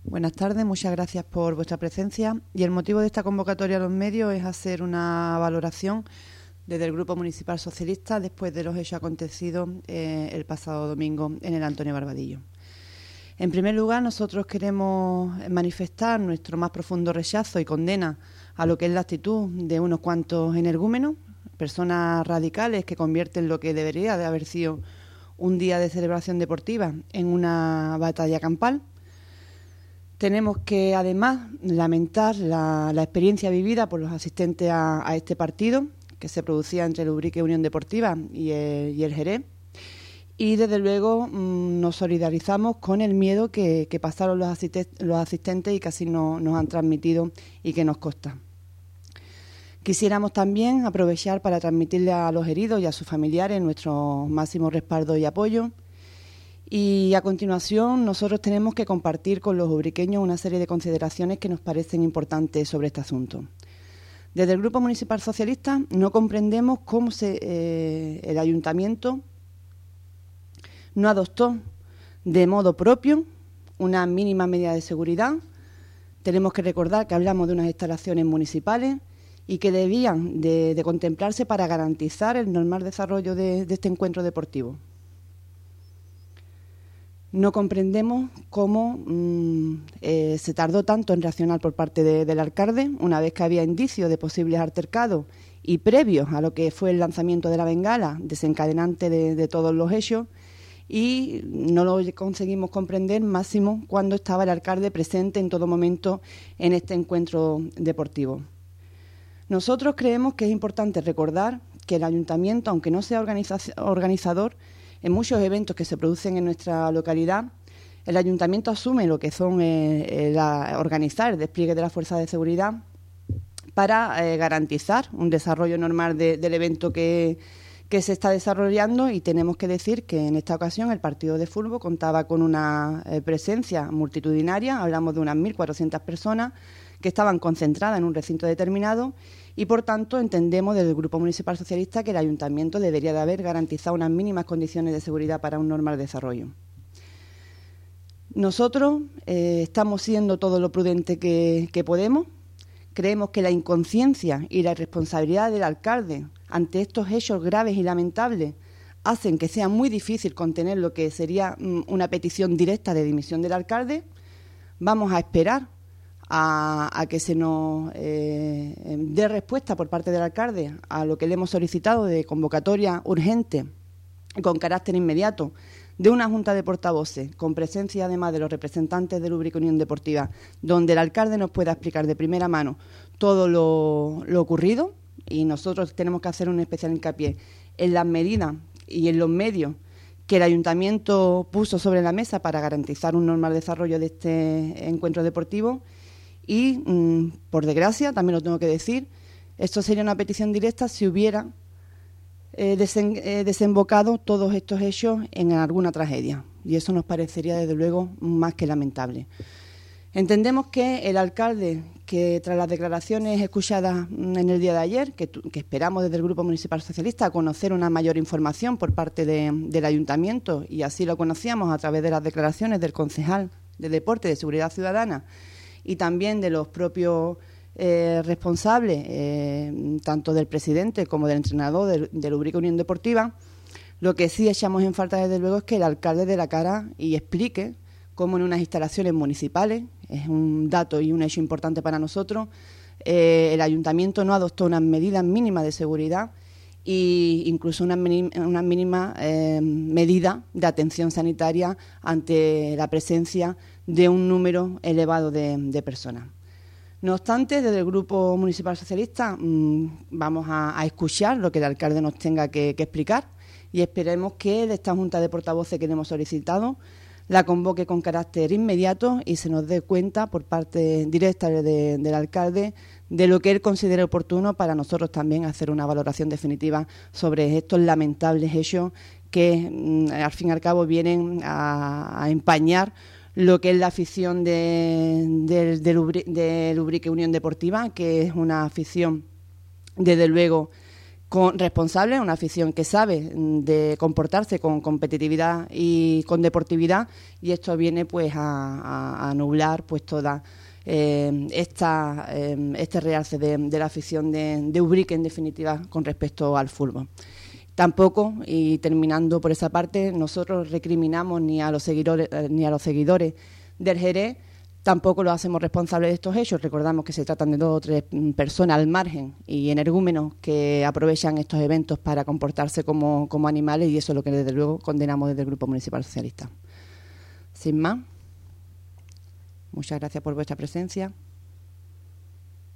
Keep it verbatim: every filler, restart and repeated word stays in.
Buenas tardes, muchas gracias por vuestra presencia. Y el motivo de esta convocatoria a los medios es hacer una valoración desde el Grupo Municipal Socialista después de los hechos acontecidos eh, el pasado domingo en el Antonio Barbadillo. En primer lugar, nosotros queremos manifestar nuestro más profundo rechazo y condena a lo que es la actitud de unos cuantos energúmenos, personas radicales que convierten lo que debería de haber sido un día de celebración deportiva en una batalla campal. Tenemos que, además, lamentar la, la experiencia vivida por los asistentes a, a este partido, que se producía entre el Ubrique Unión Deportiva y el, y el Jerez. Y, desde luego, mmm, nos solidarizamos con el miedo que, que pasaron los, asiste- los asistentes y que así no, nos han transmitido y que nos consta. Quisiéramos también aprovechar para transmitirle a los heridos y a sus familiares nuestro máximo respaldo y apoyo. Y a continuación nosotros tenemos que compartir con los ubriqueños una serie de consideraciones que nos parecen importantes sobre este asunto. Desde el Grupo Municipal Socialista no comprendemos cómo se, eh, el Ayuntamiento no adoptó de modo propio una mínima medida de seguridad. Tenemos que recordar que hablamos de unas instalaciones municipales y que debían de, de contemplarse para garantizar el normal desarrollo de, de este encuentro deportivo. No comprendemos cómo mmm, eh, se tardó tanto en reaccionar por parte de, del alcalde, una vez que había indicios de posibles altercados y previos a lo que fue el lanzamiento de la bengala, desencadenante de, de todos los hechos, y no lo conseguimos comprender máximo cuando estaba el alcalde presente en todo momento en este encuentro deportivo. Nosotros creemos que es importante recordar que el ayuntamiento, aunque no sea organiza- organizador, en muchos eventos que se producen en nuestra localidad, el ayuntamiento asume lo que son eh, eh, la, organizar el despliegue de las fuerzas de seguridad para eh, garantizar un desarrollo normal de, del evento que, que se está desarrollando, y tenemos que decir que en esta ocasión el partido de fútbol contaba con una eh, presencia multitudinaria, hablamos de unas mil cuatrocientas personas que estaban concentradas en un recinto determinado. Y, por tanto, entendemos desde el Grupo Municipal Socialista que el Ayuntamiento debería de haber garantizado unas mínimas condiciones de seguridad para un normal desarrollo. Nosotros eh, estamos siendo todo lo prudente que, que podemos. Creemos que la inconsciencia y la irresponsabilidad del alcalde ante estos hechos graves y lamentables hacen que sea muy difícil contener lo que sería mm, una petición directa de dimisión del alcalde. Vamos a esperar A, a que se nos eh, dé respuesta por parte del alcalde a lo que le hemos solicitado de convocatoria urgente con carácter inmediato de una junta de portavoces con presencia además de los representantes del Ubrique Unión Deportiva, donde el alcalde nos pueda explicar de primera mano todo lo, lo ocurrido, y nosotros tenemos que hacer un especial hincapié en las medidas y en los medios que el ayuntamiento puso sobre la mesa para garantizar un normal desarrollo de este encuentro deportivo. Y, mmm, por desgracia, también lo tengo que decir, esto sería una petición directa si hubiera eh, desen, eh, desembocado todos estos hechos en alguna tragedia. Y eso nos parecería, desde luego, más que lamentable. Entendemos que el alcalde, que tras las declaraciones escuchadas en el día de ayer, que, que esperamos desde el Grupo Municipal Socialista conocer una mayor información por parte de, del Ayuntamiento, y así lo conocíamos a través de las declaraciones del concejal de Deporte y de Seguridad Ciudadana, y también de los propios eh, responsables, eh, tanto del presidente como del entrenador del, del Ubrique Unión Deportiva. Lo que sí echamos en falta, desde luego, es que el alcalde dé la cara y explique cómo en unas instalaciones municipales, es un dato y un hecho importante para nosotros, eh, el ayuntamiento no adoptó unas medidas mínimas de seguridad e incluso una, una mínima eh, medida de atención sanitaria ante la presencia de un número elevado de, de personas. No obstante, desde el Grupo Municipal Socialista mmm, vamos a, a escuchar lo que el alcalde nos tenga que, que explicar, y esperemos que de esta junta de portavoces que le hemos solicitado la convoque con carácter inmediato y se nos dé cuenta por parte directa de, del alcalde de lo que él considere oportuno para nosotros también hacer una valoración definitiva sobre estos lamentables hechos que, mmm, al fin y al cabo, vienen a, a empañar lo que es la afición de, de, del Ubrique Unión Deportiva, que es una afición, desde luego, con responsable, una afición que sabe de comportarse con competitividad y con deportividad, y esto viene pues a, a, a nublar pues toda eh, esta eh, este realce de, de la afición de, de Ubrique, en definitiva, con respecto al fútbol. Tampoco, y terminando por esa parte, nosotros recriminamos ni a los seguidores eh, ni a los seguidores del Jerez. Tampoco los hacemos responsables de estos hechos. Recordamos que se tratan de dos o tres personas al margen y energúmenos que aprovechan estos eventos para comportarse como, como animales, y eso es lo que desde luego condenamos desde el Grupo Municipal Socialista. Sin más, muchas gracias por vuestra presencia.